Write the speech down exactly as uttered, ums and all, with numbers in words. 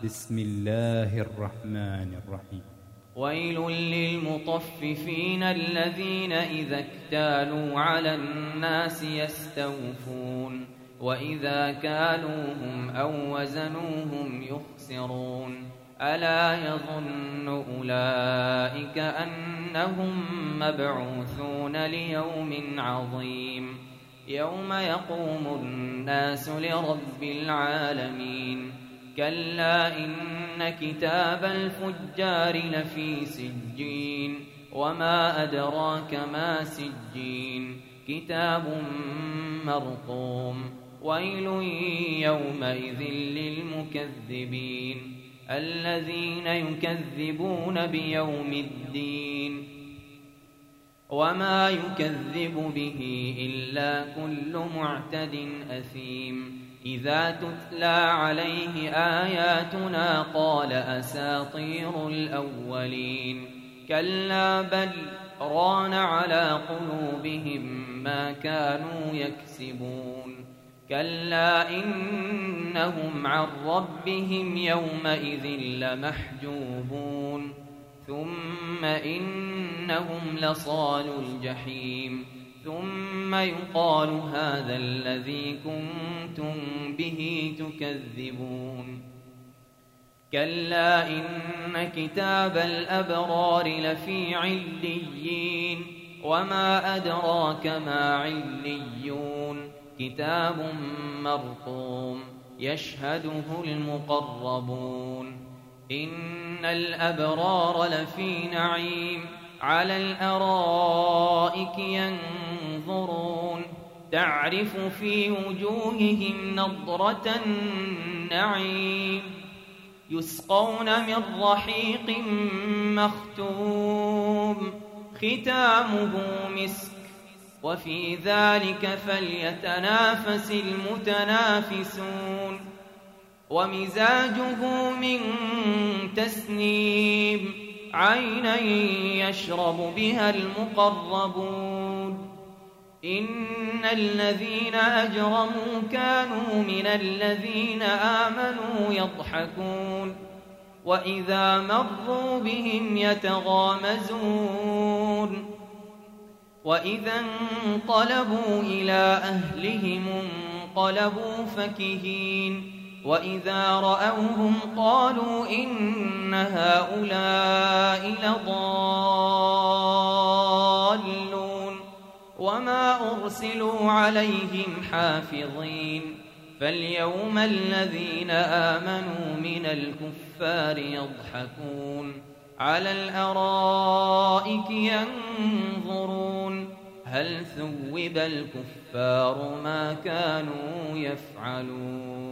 بسم الله الرحمن الرحيم. ويل للمطففين الذين إذا اكتالوا على الناس يستوفون وإذا كالوهم أو وزنوهم يخسرون ألا يظن أولئك أنهم مبعوثون ليوم عظيم يوم يقوم الناس لرب العالمين كلا إن كتاب الفجار لفي سجين وما أدراك ما سجين كتاب مرقوم ويل يومئذ للمكذبين الذين يكذبون بيوم الدين وما يكذب به إلا كل معتد أثيم إذا تتلى عليه آياتنا قال أساطير الأولين كلا بل ران على قلوبهم ما كانوا يكسبون كلا إنهم عن ربهم يومئذ لمحجوبون ثم إنهم لصال الجحيم ثم يقال هذا الذي كنتم به تكذبون كلا إن كتاب الأبرار لفي عليين وما أدراك ما عليون كتاب مرقوم يشهده المقربون إن الأبرار لفي نعيم على الأرائك ينظرون تعرف في وجوههم نضرة النعيم يسقون من رحيق مختوم ختامه مسك وفي ذلك فليتنافس المتنافسون ومزاجه من تسنيم عينا يشرب بها المقربون إن الذين أجرموا كانوا من الذين آمنوا يضحكون وإذا مروا بهم يتغامزون وإذا انقلبوا إلى أهلهم انقلبوا فكهين وإذا رأوهم قالوا إن هؤلاء لضالون وما أرسلوا عليهم حافظين فاليوم الذين آمنوا من الكفار يضحكون على الأرائك ينظرون هل ثوب الكفار ما كانوا يفعلون